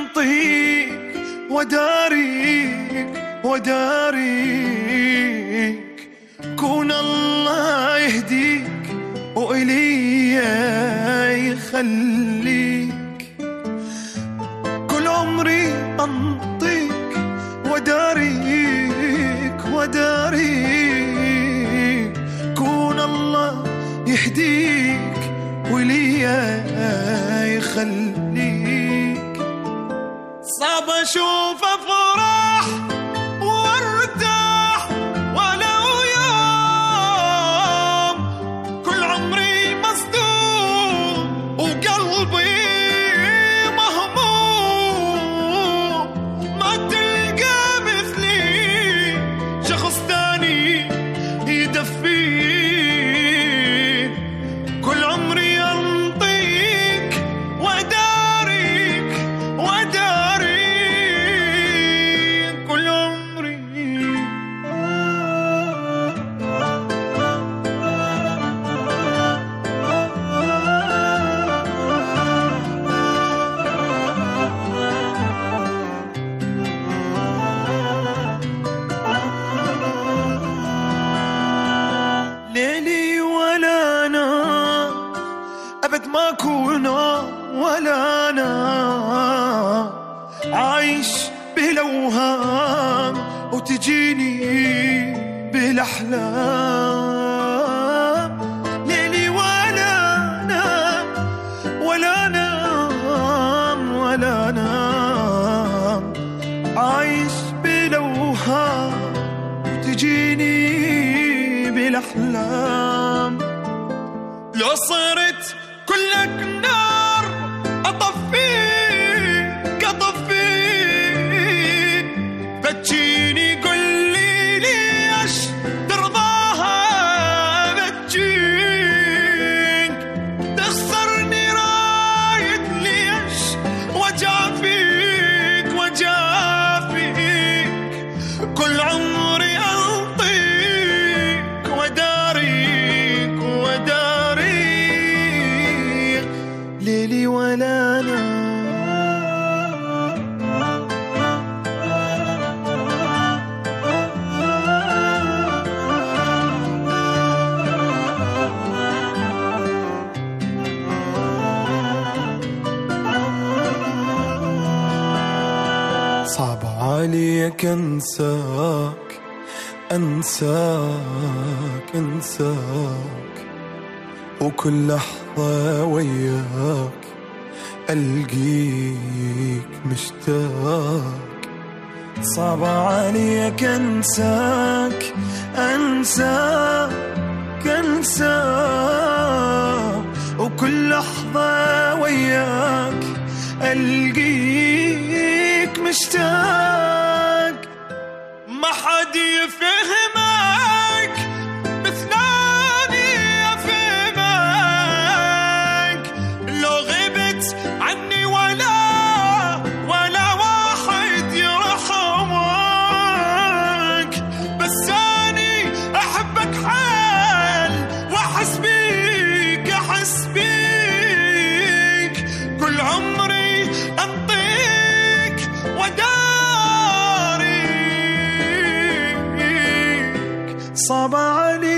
أنطيك وداريك كون الله يهديك وإلي يخليك. كل عمري أنطيك وداريك كون الله يهديك وإلي يخليك. صعب أشوف أفراح وارتاح ولو يوم، كل عمري مصدوم وقلبي مهموم. ما تلقى مثلي شخص تاني يدفيك، كل عمري أنطيك وداريك كل عمري. ليلي ولا نام أبد ما أكون ولا نام، عايش بالأوهام وتجيني بالأحلام. ليلي ولا نام عايش بالأوهام وتجيني بالأحلام. لو صرت كلك نار أطفيك بتجيني قولي ليش ترضاها بتجيك، تخسرني رايد ليش وجافيك كل عمري أنطيك وداريك ليلي ولا نام. صعب عليك أنساك وكل لحظة وياك ألقيك مشتاق. صعب عليك أنساك وكل لحظة وياك ألقيك مشتاق. ما حد يفهمك مثلاني أفهمك، لو غبت عني ولا واحد يرحمك. بس أني أحبك حال وأحس بيك كل عمري أنطيك وداريك. صعب عليك